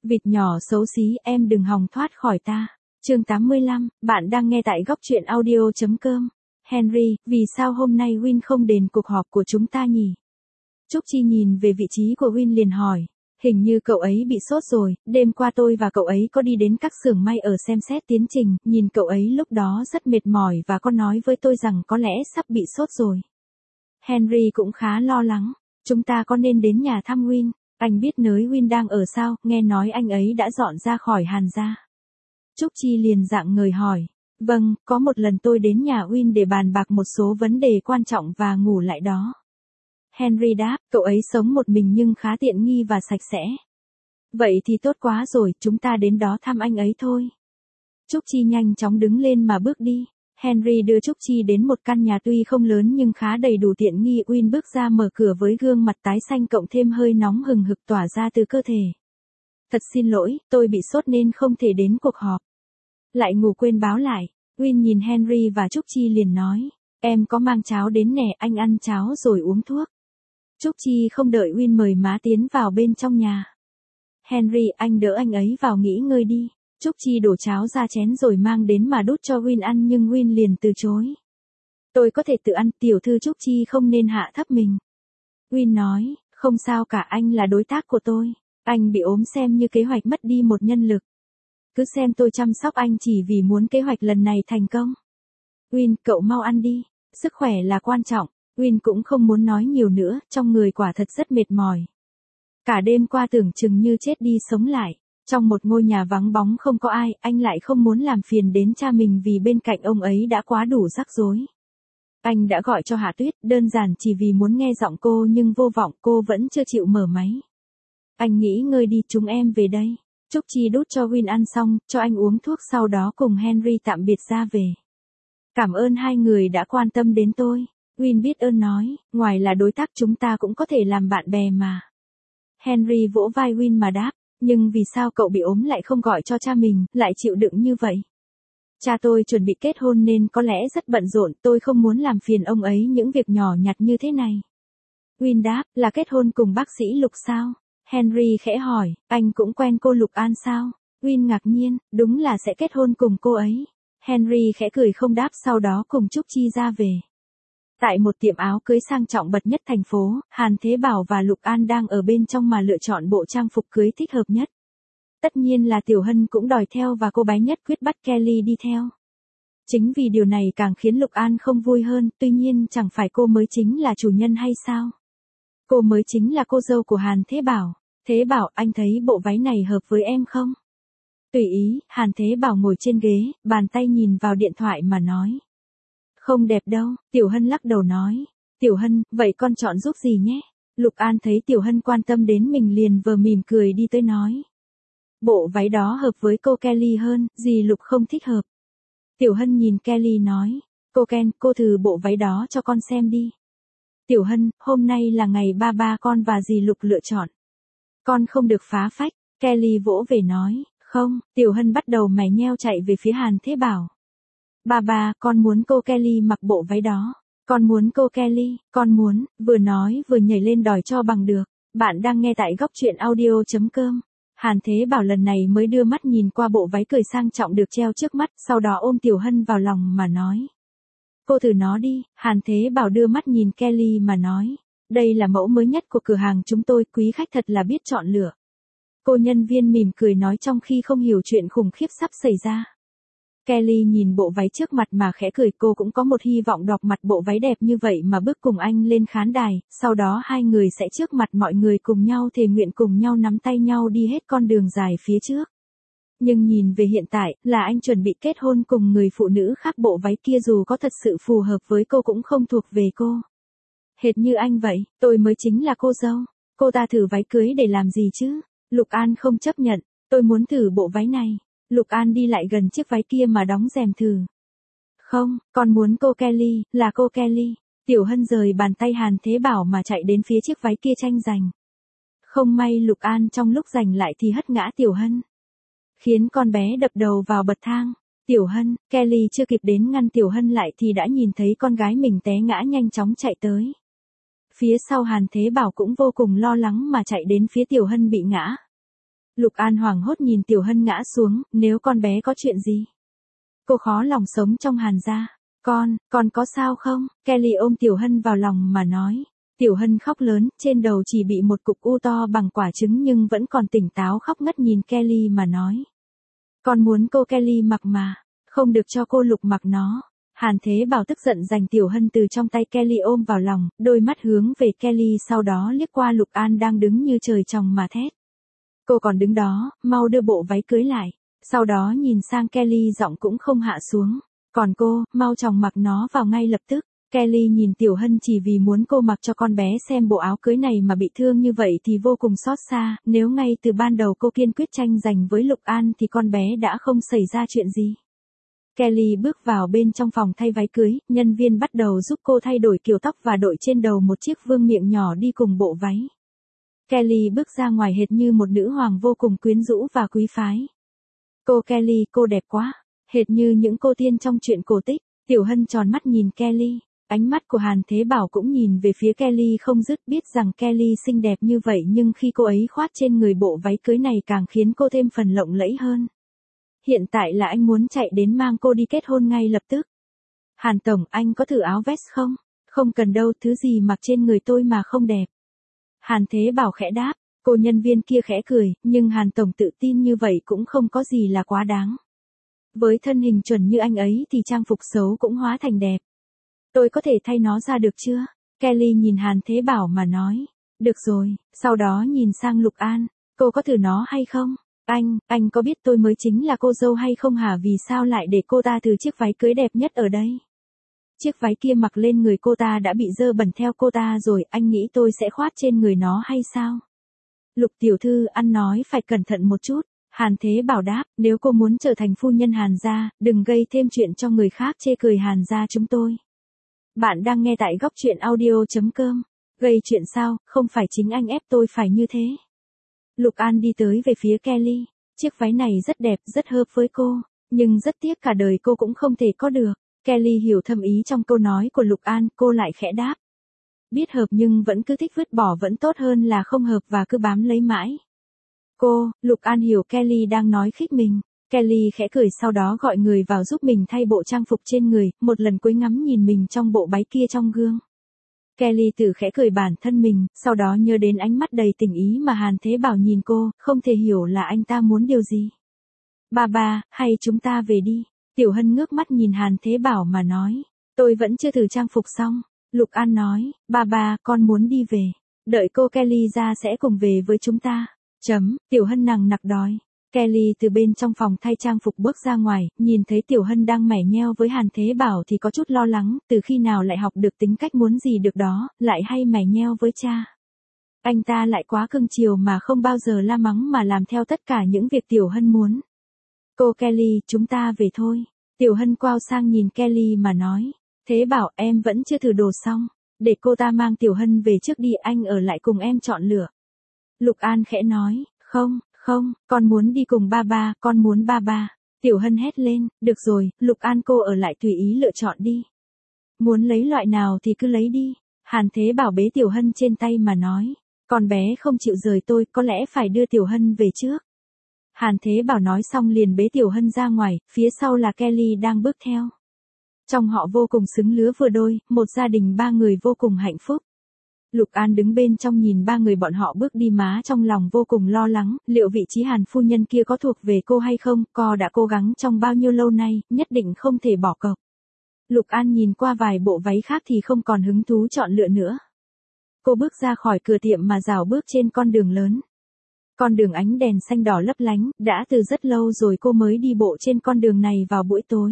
Vịt nhỏ xấu xí, em đừng hòng thoát khỏi ta. Chương 85, bạn đang nghe tại góc truyện audio.com. Henry, vì sao hôm nay Win không đến cuộc họp của chúng ta nhỉ? Trúc Chi nhìn về vị trí của Win liền hỏi. Hình như cậu ấy bị sốt rồi, đêm qua tôi và cậu ấy có đi đến các xưởng may ở xem xét tiến trình, nhìn cậu ấy lúc đó rất mệt mỏi và có nói với tôi rằng có lẽ sắp bị sốt rồi. Henry cũng khá lo lắng, chúng ta có nên đến nhà thăm Win? Anh biết nơi Win đang ở sao, nghe nói anh ấy đã dọn ra khỏi Hàn gia. Trúc Chi liền dạng người hỏi. Vâng, có một lần tôi đến nhà Win để bàn bạc một số vấn đề quan trọng và ngủ lại đó. Henry đáp, cậu ấy sống một mình nhưng khá tiện nghi và sạch sẽ. Vậy thì tốt quá rồi, chúng ta đến đó thăm anh ấy thôi. Trúc Chi nhanh chóng đứng lên mà bước đi. Henry đưa Trúc Chi đến một căn nhà tuy không lớn nhưng khá đầy đủ tiện nghi. Win bước ra mở cửa với gương mặt tái xanh cộng thêm hơi nóng hừng hực tỏa ra từ cơ thể. Thật xin lỗi, tôi bị sốt nên không thể đến cuộc họp. Lại ngủ quên báo lại. Win nhìn Henry và Trúc Chi liền nói. Em có mang cháo đến nè, anh ăn cháo rồi uống thuốc. Trúc Chi không đợi Win mời má tiến vào bên trong nhà. Henry, anh đỡ anh ấy vào nghỉ ngơi đi. Trúc Chi đổ cháo ra chén rồi mang đến mà đút cho Win ăn nhưng Win liền từ chối. Tôi có thể tự ăn, tiểu thư Trúc Chi không nên hạ thấp mình. Win nói, không sao cả, anh là đối tác của tôi. Anh bị ốm xem như kế hoạch mất đi một nhân lực. Cứ xem tôi chăm sóc anh chỉ vì muốn kế hoạch lần này thành công. Win, cậu mau ăn đi, sức khỏe là quan trọng. Win cũng không muốn nói nhiều nữa, trong người quả thật rất mệt mỏi. Cả đêm qua tưởng chừng như chết đi sống lại. Trong một ngôi nhà vắng bóng không có ai, anh lại không muốn làm phiền đến cha mình vì bên cạnh ông ấy đã quá đủ rắc rối. Anh đã gọi cho Hạ Tuyết, đơn giản chỉ vì muốn nghe giọng cô nhưng vô vọng, cô vẫn chưa chịu mở máy. Anh nghỉ ngơi đi, chúng em về đây. Trúc Chi đút cho Win ăn xong, cho anh uống thuốc sau đó cùng Henry tạm biệt ra về. Cảm ơn hai người đã quan tâm đến tôi. Win biết ơn nói, ngoài là đối tác chúng ta cũng có thể làm bạn bè mà. Henry vỗ vai Win mà đáp, nhưng vì sao cậu bị ốm lại không gọi cho cha mình, lại chịu đựng như vậy? Cha tôi chuẩn bị kết hôn nên có lẽ rất bận rộn, tôi không muốn làm phiền ông ấy những việc nhỏ nhặt như thế này. Win đáp, là kết hôn cùng bác sĩ Lục sao? Henry khẽ hỏi, anh cũng quen cô Lục An sao? Win ngạc nhiên, đúng là sẽ kết hôn cùng cô ấy. Henry khẽ cười không đáp sau đó cùng Trúc Chi ra về. Tại một tiệm áo cưới sang trọng bậc nhất thành phố, Hàn Thế Bảo và Lục An đang ở bên trong mà lựa chọn bộ trang phục cưới thích hợp nhất. Tất nhiên là Tiểu Hân cũng đòi theo và cô bé nhất quyết bắt Kelly đi theo. Chính vì điều này càng khiến Lục An không vui hơn, tuy nhiên chẳng phải cô mới chính là chủ nhân hay sao? Cô mới chính là cô dâu của Hàn Thế Bảo. Thế Bảo, anh thấy bộ váy này hợp với em không? Tùy ý, Hàn Thế Bảo ngồi trên ghế, bàn tay nhìn vào điện thoại mà nói. Không đẹp đâu, Tiểu Hân lắc đầu nói. Tiểu Hân, vậy con chọn giúp gì nhé? Lục An thấy Tiểu Hân quan tâm đến mình liền vờ mỉm cười đi tới nói. Bộ váy đó hợp với cô Kelly hơn, dì Lục không thích hợp. Tiểu Hân nhìn Kelly nói. Cô Ken, cô thử bộ váy đó cho con xem đi. Tiểu Hân, hôm nay là ngày ba con và dì Lục lựa chọn. Con không được phá phách, Kelly vỗ về nói. Không, Tiểu Hân bắt đầu mày nheo chạy về phía Hàn Thế Bảo. Ba, con muốn cô Kelly mặc bộ váy đó. Con muốn cô Kelly, con muốn, vừa nói vừa nhảy lên đòi cho bằng được. Bạn đang nghe tại góc truyện audio.com. Hàn Thế Bảo lần này mới đưa mắt nhìn qua bộ váy cười sang trọng được treo trước mắt, sau đó ôm Tiểu Hân vào lòng mà nói. Cô thử nó đi, Hàn Thế Bảo đưa mắt nhìn Kelly mà nói. Đây là mẫu mới nhất của cửa hàng chúng tôi, quý khách thật là biết chọn lựa. Cô nhân viên mỉm cười nói trong khi không hiểu chuyện khủng khiếp sắp xảy ra. Kelly nhìn bộ váy trước mặt mà khẽ cười, cô cũng có một hy vọng đọc mặt bộ váy đẹp như vậy mà bước cùng anh lên khán đài, sau đó hai người sẽ trước mặt mọi người cùng nhau thề nguyện cùng nhau nắm tay nhau đi hết con đường dài phía trước. Nhưng nhìn về hiện tại, là anh chuẩn bị kết hôn cùng người phụ nữ khác, bộ váy kia dù có thật sự phù hợp với cô cũng không thuộc về cô. Hệt như anh vậy, tôi mới chính là cô dâu. Cô ta thử váy cưới để làm gì chứ? Lục An không chấp nhận, tôi muốn thử bộ váy này. Lục An đi lại gần chiếc váy kia mà đóng rèm thử. Không, con muốn cô Kelly, là cô Kelly. Tiểu Hân rời bàn tay Hàn Thế Bảo mà chạy đến phía chiếc váy kia tranh giành. Không may Lục An trong lúc giành lại thì hất ngã Tiểu Hân, khiến con bé đập đầu vào bậc thang. Tiểu Hân, Kelly chưa kịp đến ngăn Tiểu Hân lại thì đã nhìn thấy con gái mình té ngã nhanh chóng chạy tới. Phía sau Hàn Thế Bảo cũng vô cùng lo lắng mà chạy đến phía Tiểu Hân bị ngã. Lục An hoảng hốt nhìn Tiểu Hân ngã xuống, nếu con bé có chuyện gì? Cô khó lòng sống trong Hàn gia. Con có sao không? Kelly ôm Tiểu Hân vào lòng mà nói. Tiểu Hân khóc lớn, trên đầu chỉ bị một cục u to bằng quả trứng nhưng vẫn còn tỉnh táo khóc ngất nhìn Kelly mà nói. Con muốn cô Kelly mặc mà, không được cho cô Lục mặc nó. Hàn Thế Bảo tức giận giành Tiểu Hân từ trong tay Kelly ôm vào lòng, đôi mắt hướng về Kelly sau đó liếc qua Lục An đang đứng như trời trồng mà thét. Cô còn đứng đó, mau đưa bộ váy cưới lại. Sau đó nhìn sang Kelly giọng cũng không hạ xuống. Còn cô, mau chóng mặc nó vào ngay lập tức. Kelly nhìn Tiểu Hân chỉ vì muốn cô mặc cho con bé xem bộ áo cưới này mà bị thương như vậy thì vô cùng xót xa, nếu ngay từ ban đầu cô kiên quyết tranh giành với Lục An thì con bé đã không xảy ra chuyện gì. Kelly bước vào bên trong phòng thay váy cưới, nhân viên bắt đầu giúp cô thay đổi kiểu tóc và đội trên đầu một chiếc vương miện nhỏ đi cùng bộ váy. Kelly bước ra ngoài hệt như một nữ hoàng vô cùng quyến rũ và quý phái. Cô Kelly, cô đẹp quá, hệt như những cô tiên trong truyện cổ tích. Tiểu Hân tròn mắt nhìn Kelly, ánh mắt của Hàn Thế Bảo cũng nhìn về phía Kelly không dứt, biết rằng Kelly xinh đẹp như vậy nhưng khi cô ấy khoác trên người bộ váy cưới này càng khiến cô thêm phần lộng lẫy hơn. Hiện tại là anh muốn chạy đến mang cô đi kết hôn ngay lập tức. Hàn Tổng, anh có thử áo vest không? Không cần đâu, thứ gì mặc trên người tôi mà không đẹp. Hàn Thế Bảo khẽ đáp, cô nhân viên kia khẽ cười, nhưng Hàn Tổng tự tin như vậy cũng không có gì là quá đáng. Với thân hình chuẩn như anh ấy thì trang phục xấu cũng hóa thành đẹp. Tôi có thể thay nó ra được chưa? Kelly nhìn Hàn Thế Bảo mà nói. Được rồi, sau đó nhìn sang Lục An. Cô có thử nó hay không? Anh có biết tôi mới chính là cô dâu hay không hả? Vì sao lại để cô ta từ chiếc váy cưới đẹp nhất ở đây? Chiếc váy kia mặc lên người cô ta đã bị dơ bẩn theo cô ta rồi, anh nghĩ tôi sẽ khoác trên người nó hay sao? Lục tiểu thư, ăn nói phải cẩn thận một chút. Hàn Thế Bảo đáp, nếu cô muốn trở thành phu nhân Hàn gia, đừng gây thêm chuyện cho người khác chê cười Hàn gia chúng tôi. Bạn đang nghe tại góc truyện audio.com. Gây chuyện sao, không phải chính anh ép tôi phải như thế. Lục An đi tới về phía Kelly. Chiếc váy này rất đẹp, rất hợp với cô, nhưng rất tiếc cả đời cô cũng không thể có được. Kelly hiểu thâm ý trong câu nói của Lục An, cô lại khẽ đáp. Biết hợp nhưng vẫn cứ thích vứt bỏ vẫn tốt hơn là không hợp và cứ bám lấy mãi. Lục An hiểu Kelly đang nói khích mình. Kelly khẽ cười sau đó gọi người vào giúp mình thay bộ trang phục trên người, một lần cuối ngắm nhìn mình trong bộ váy kia trong gương. Kelly tự khẽ cười bản thân mình, sau đó nhớ đến ánh mắt đầy tình ý mà Hàn Thế Bảo nhìn cô, không thể hiểu là anh ta muốn điều gì. Ba, hay chúng ta về đi. Tiểu Hân ngước mắt nhìn Hàn Thế Bảo mà nói. Tôi vẫn chưa thử trang phục xong. Lục An nói, ba, con muốn đi về. Đợi cô Kelly ra sẽ cùng về với chúng ta. Tiểu Hân nằng nặc đói. Kelly từ bên trong phòng thay trang phục bước ra ngoài, nhìn thấy Tiểu Hân đang mải nheo với Hàn Thế Bảo thì có chút lo lắng, từ khi nào lại học được tính cách muốn gì được đó, lại hay mải nheo với cha. Anh ta lại quá cưng chiều mà không bao giờ la mắng mà làm theo tất cả những việc Tiểu Hân muốn. Cô Kelly, chúng ta về thôi. Tiểu Hân quay sang nhìn Kelly mà nói. Thế Bảo, em vẫn chưa thử đồ xong. Để cô ta mang Tiểu Hân về trước đi, anh ở lại cùng em chọn lựa. Lục An khẽ nói, không, con muốn đi cùng ba, con muốn ba. Tiểu Hân hét lên, được rồi, Lục An cô ở lại tùy ý lựa chọn đi. Muốn lấy loại nào thì cứ lấy đi. Hàn Thế Bảo bế Tiểu Hân trên tay mà nói, con bé không chịu rời tôi, có lẽ phải đưa Tiểu Hân về trước. Hàn Thế Bảo nói xong liền bế Tiểu Hân ra ngoài, phía sau là Kelly đang bước theo. Trong họ vô cùng xứng lứa vừa đôi, một gia đình 3 người vô cùng hạnh phúc. Lục An đứng bên trong nhìn 3 người bọn họ bước đi má trong lòng vô cùng lo lắng, liệu vị trí Hàn phu nhân kia có thuộc về cô hay không, cô đã cố gắng trong bao nhiêu lâu nay, nhất định không thể bỏ cuộc. Lục An nhìn qua vài bộ váy khác thì không còn hứng thú chọn lựa nữa. Cô bước ra khỏi cửa tiệm mà rảo bước trên con đường lớn. Con đường ánh đèn xanh đỏ lấp lánh, đã từ rất lâu rồi cô mới đi bộ trên con đường này vào buổi tối.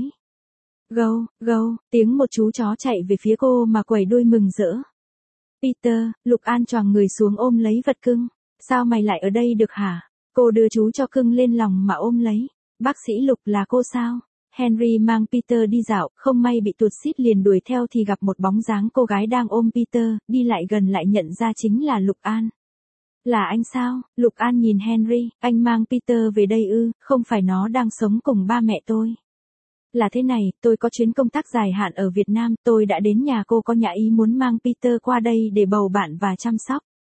Gâu, tiếng một chú chó chạy về phía cô mà quẩy đuôi mừng rỡ. Peter, Lục An choàng người xuống ôm lấy vật cưng. Sao mày lại ở đây được hả? Cô đưa chú cho cưng lên lòng mà ôm lấy. Bác sĩ Lục là cô sao? Henry mang Peter đi dạo, không may bị tuột xít liền đuổi theo thì gặp một bóng dáng cô gái đang ôm Peter, đi lại gần lại nhận ra chính là Lục An. Là anh sao? Lục An nhìn Henry, anh mang Peter về đây ư, không phải nó đang sống cùng ba mẹ tôi. Là thế này, tôi có chuyến công tác dài hạn ở Việt Nam, tôi đã đến nhà cô có nhã ý muốn mang Peter qua đây để bầu bạn và chăm sóc.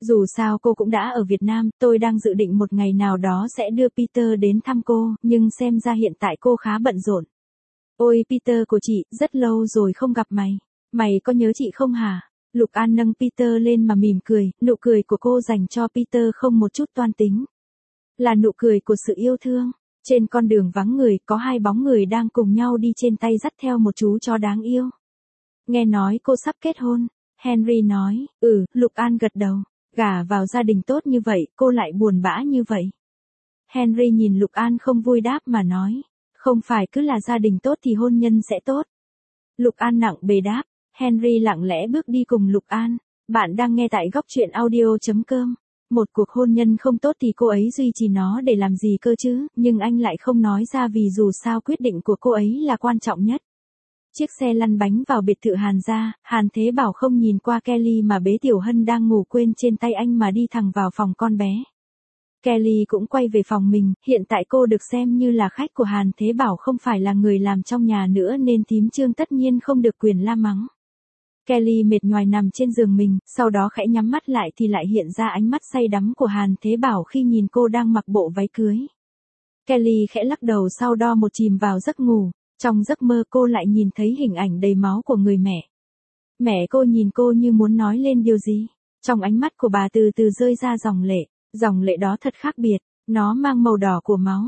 Dù sao cô cũng đã ở Việt Nam, tôi đang dự định một ngày nào đó sẽ đưa Peter đến thăm cô, nhưng xem ra hiện tại cô khá bận rộn. Ôi Peter của chị, rất lâu rồi không gặp mày. Mày có nhớ chị không hả? Lục An nâng Peter lên mà mỉm cười, nụ cười của cô dành cho Peter không một chút toan tính. Là nụ cười của sự yêu thương. Trên con đường vắng người, có hai bóng người đang cùng nhau đi trên tay dắt theo một chú chó đáng yêu. Nghe nói cô sắp kết hôn. Henry nói, Lục An gật đầu. Gả vào gia đình tốt như vậy, cô lại buồn bã như vậy. Henry nhìn Lục An không vui đáp mà nói. Không phải cứ là gia đình tốt thì hôn nhân sẽ tốt. Lục An nặng bề đáp. Henry lặng lẽ bước đi cùng Lục An. Bạn đang nghe tại góc truyện audio.com. Một cuộc hôn nhân không tốt thì cô ấy duy trì nó để làm gì cơ chứ, nhưng anh lại không nói ra vì dù sao quyết định của cô ấy là quan trọng nhất. Chiếc xe lăn bánh vào biệt thự Hàn gia, Hàn Thế Bảo không nhìn qua Kelly mà bế Tiểu Hân đang ngủ quên trên tay anh mà đi thẳng vào phòng con bé. Kelly cũng quay về phòng mình, hiện tại cô được xem như là khách của Hàn Thế Bảo không phải là người làm trong nhà nữa nên thím Trương tất nhiên không được quyền la mắng. Kelly mệt nhoài nằm trên giường mình, sau đó khẽ nhắm mắt lại thì lại hiện ra ánh mắt say đắm của Hàn Thế Bảo khi nhìn cô đang mặc bộ váy cưới. Kelly khẽ lắc đầu sau đó một chìm vào giấc ngủ, trong giấc mơ cô lại nhìn thấy hình ảnh đầy máu của người mẹ. Mẹ cô nhìn cô như muốn nói lên điều gì, trong ánh mắt của bà từ từ rơi ra dòng lệ đó thật khác biệt, nó mang màu đỏ của máu.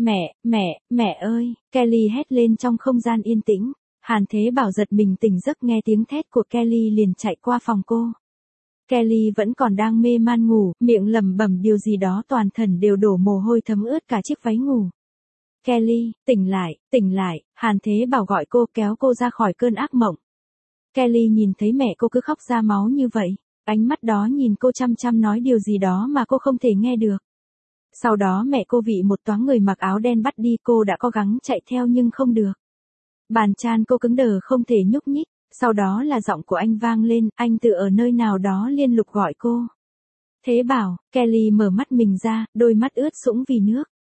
Mẹ ơi, Kelly hét lên trong không gian yên tĩnh. Hàn Thế Bảo giật mình tỉnh giấc nghe tiếng thét của Kelly liền chạy qua phòng cô. Kelly vẫn còn đang mê man ngủ, miệng lẩm bẩm điều gì đó toàn thân đều đổ mồ hôi thấm ướt cả chiếc váy ngủ. Kelly, tỉnh lại, Hàn Thế Bảo gọi cô kéo cô ra khỏi cơn ác mộng. Kelly nhìn thấy mẹ cô cứ khóc ra máu như vậy, ánh mắt đó nhìn cô chăm chăm nói điều gì đó mà cô không thể nghe được. Sau đó mẹ cô vị một toáng người mặc áo đen bắt đi, cô đã cố gắng chạy theo nhưng không được. Bàn chân cô cứng đờ không thể nhúc nhích, sau đó là giọng của anh vang lên, anh từ ở nơi nào đó liên tục gọi cô. Thế Bảo, Kelly mở mắt mình ra, đôi mắt ướt sũng vì nước.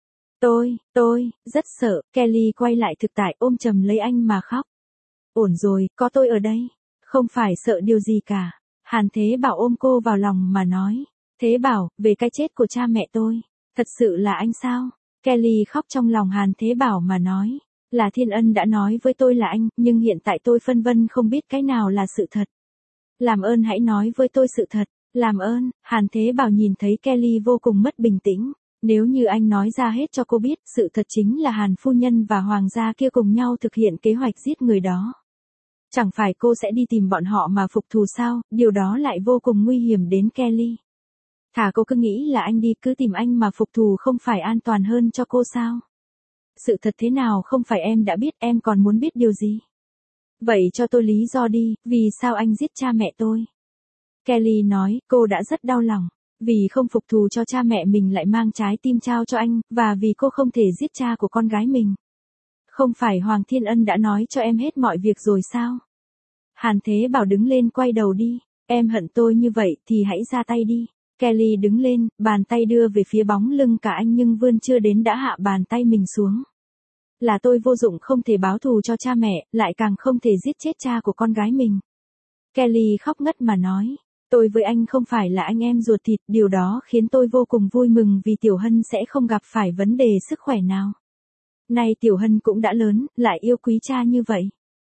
Tôi, rất sợ, Kelly quay lại thực tại ôm chầm lấy anh mà khóc. Ổn rồi, có tôi ở đây, không phải sợ điều gì cả. Hàn Thế Bảo ôm cô vào lòng mà nói. Thế Bảo, về cái chết của cha mẹ tôi, thật sự là anh sao? Kelly khóc trong lòng Hàn Thế Bảo mà nói. Là Thiên Ân đã nói với tôi là anh, nhưng hiện tại tôi phân vân không biết cái nào là sự thật. Làm ơn hãy nói với tôi sự thật, làm ơn. Hàn Thế Bảo nhìn thấy Kelly vô cùng mất bình tĩnh. Nếu như anh nói ra hết cho cô biết, sự thật chính là Hàn phu nhân và hoàng gia kia cùng nhau thực hiện kế hoạch giết người đó. Chẳng phải cô sẽ đi tìm bọn họ mà phục thù sao, điều đó lại vô cùng nguy hiểm đến Kelly. Thà cô cứ nghĩ là anh đi cứ tìm anh mà phục thù không phải an toàn hơn cho cô sao? Sự thật thế nào không phải em đã biết, em còn muốn biết điều gì? Vậy cho tôi lý do đi, vì sao anh giết cha mẹ tôi? Kelly nói, cô đã rất đau lòng. Vì không phục thù cho cha mẹ mình lại mang trái tim trao cho anh, và vì cô không thể giết cha của con gái mình. Không phải Hoàng Thiên Ân đã nói cho em hết mọi việc rồi sao? Hàn Thế Bảo đứng lên quay đầu đi. Em hận tôi như vậy thì hãy ra tay đi. Kelly đứng lên, bàn tay đưa về phía bóng lưng cả anh nhưng vươn chưa đến đã hạ bàn tay mình xuống. Là tôi vô dụng không thể báo thù cho cha mẹ, lại càng không thể giết chết cha của con gái mình. Kelly khóc ngất mà nói. Tôi với anh không phải là anh em ruột thịt, điều đó khiến tôi vô cùng vui mừng vì Tiểu Hân sẽ không gặp phải vấn đề sức khỏe nào. Nay Tiểu Hân cũng đã lớn, lại yêu quý cha như vậy.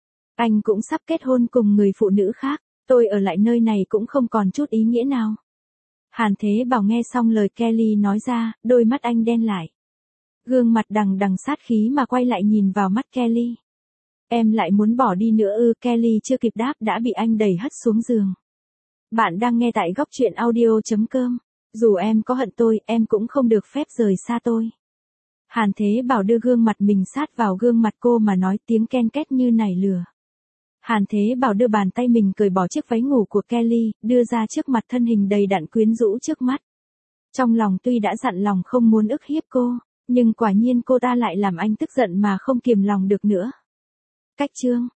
Anh cũng sắp kết hôn cùng người phụ nữ khác, tôi ở lại nơi này cũng không còn chút ý nghĩa nào. Hàn Thế Bảo nghe xong lời Kelly nói ra, đôi mắt anh đen lại. Gương mặt đằng đằng sát khí mà quay lại nhìn vào mắt Kelly. Em lại muốn bỏ đi nữa ư? Kelly chưa kịp đáp đã bị anh đẩy hất xuống giường. Bạn đang nghe tại góc truyện audio.com. Dù em có hận tôi, em cũng không được phép rời xa tôi. Hàn Thế Bảo đưa gương mặt mình sát vào gương mặt cô mà nói tiếng ken két như nảy lửa. Hàn Thế Bảo đưa bàn tay mình cởi bỏ chiếc váy ngủ của Kelly, đưa ra trước mặt thân hình đầy đặn quyến rũ trước mắt. Trong lòng tuy đã dặn lòng không muốn ức hiếp cô, nhưng quả nhiên cô ta lại làm anh tức giận mà không kiềm lòng được nữa. Cách chương